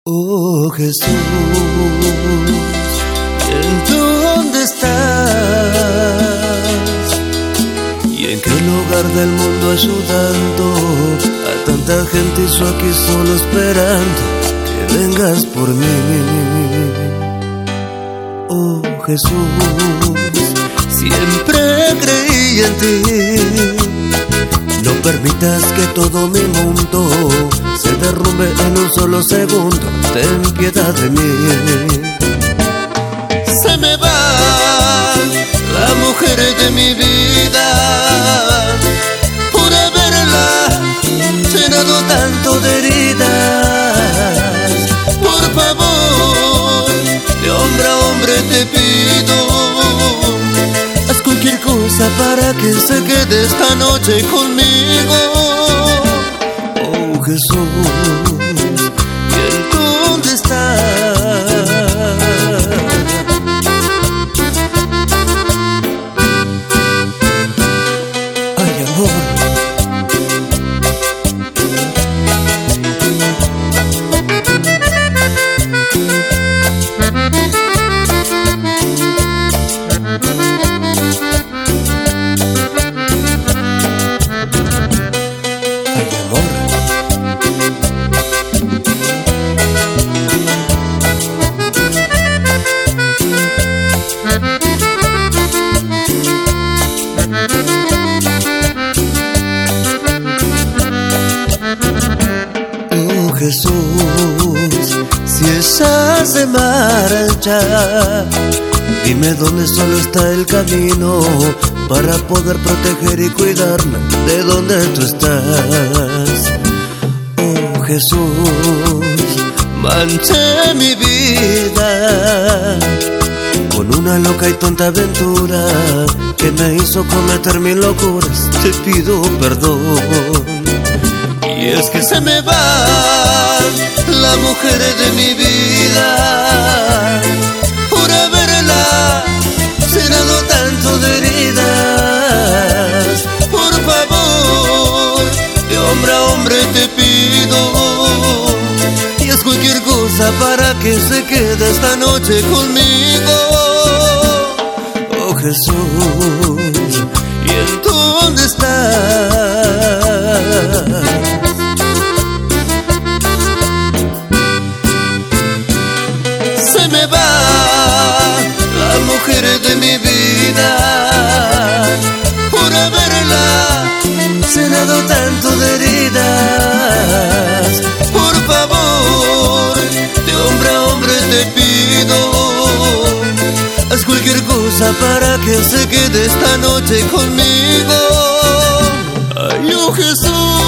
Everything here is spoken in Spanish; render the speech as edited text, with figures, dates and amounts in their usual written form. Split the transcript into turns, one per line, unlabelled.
Oh Jesús, ¿en dónde estás? ¿Y en qué lugar del mundo ayudando a tanta gente? Y yo aquí solo esperando que vengas por mí. Oh Jesús, siempre creí en ti. No permitas que todo mi mundo se derrumbe en un solo segundo. Ten piedad de mí. Se me va la mujer de mi vida por haberla llenado tanto de heridas. Por favor, de hombre a hombre te pido, haz cualquier cosa para que se quede esta noche conmigo. Oh Jesús, ¿y en dónde estás? Ay, amor. Oh Jesús, si ella se marcha, dime dónde solo está el camino para poder proteger y cuidarme de donde tú estás. Oh Jesús, manché mi vida con una loca y tonta aventura que me hizo cometer mil locuras. Te pido perdón. Y es que se me va la mujer de mi vida por haberla llenado tanto de heridas. Por favor, de hombre a hombre te pido, y haz cualquier cosa para que se quede esta noche conmigo. Oh Jesús, ¿y en dónde estás? Se me va la mujer de mi vida por haberla llenado tanto de heridas. Por favor, de hombre a hombre te pido, haz cualquier cosa para que se quede esta noche conmigo. Ay, oh Jesús.